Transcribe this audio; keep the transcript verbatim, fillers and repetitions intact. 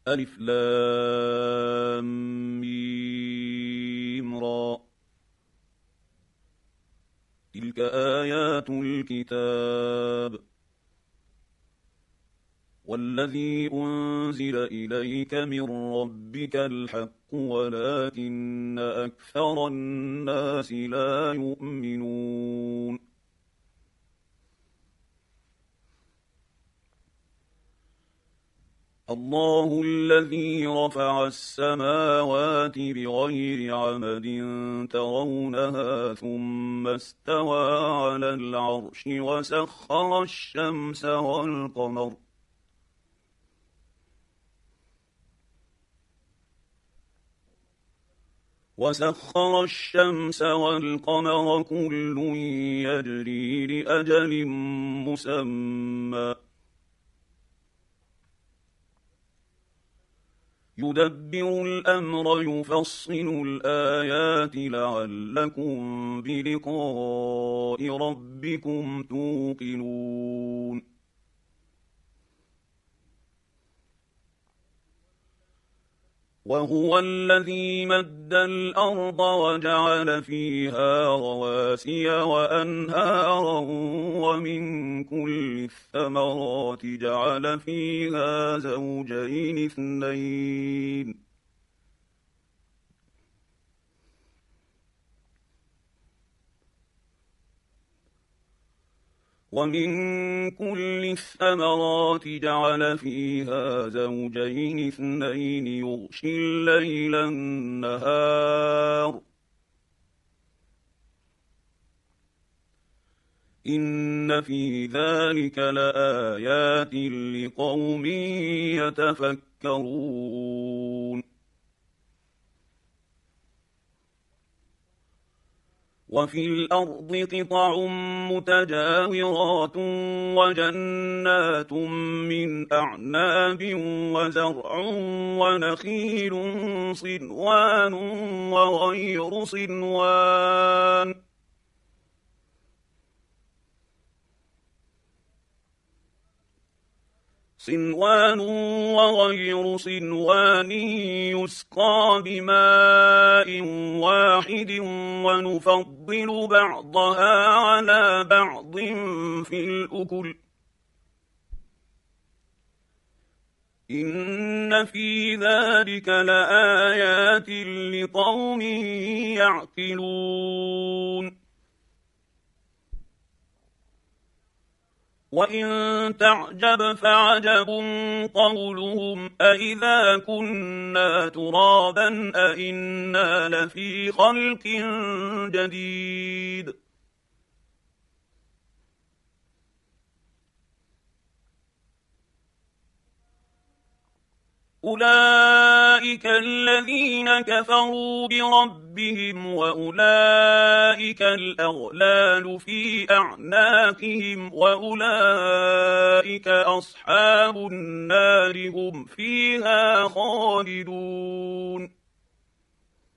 ألف لام ميم را. تلك آيات الكتاب. والذي أنزل إليك من ربك الحق ولكن أكثر الناس لا يؤمنون. الله الذي رفع السماوات بغير عمد ترونها ثم استوى على العرش وسخر الشمس والقمر وسخر الشمس والقمر كل يجري لأجل مسمى يدبر الأمر يفصل الآيات لعلكم بلقاء ربكم توقنون. وهو الذي مد الأرض وجعل فيها رواسي وأنهارا ومن كل الثمرات جعل فيها زوجين اثنين ومن كل الثمرات جعل فيها زوجين اثنين يغشي الليل النهار إن في ذلك لآيات لقوم يتفكرون. وفي الأرض قطع متجاورات وجنات من أعناب وزرع ونخيل صنوان وغير صنوان صنوان وغير صنوان يسقى بماء واحد ونفضل بعضها على بعض في الأكل إن في ذلك لآيات لقوم يعقلون. وإن تعجب فعجب قولهم أإذا كنا ترابا أإنا لفي خلق جديد أولئك الذين كفروا بربهم وأولئك الأغلال في أعناقهم وأولئك أصحاب النار هم فيها خالدون.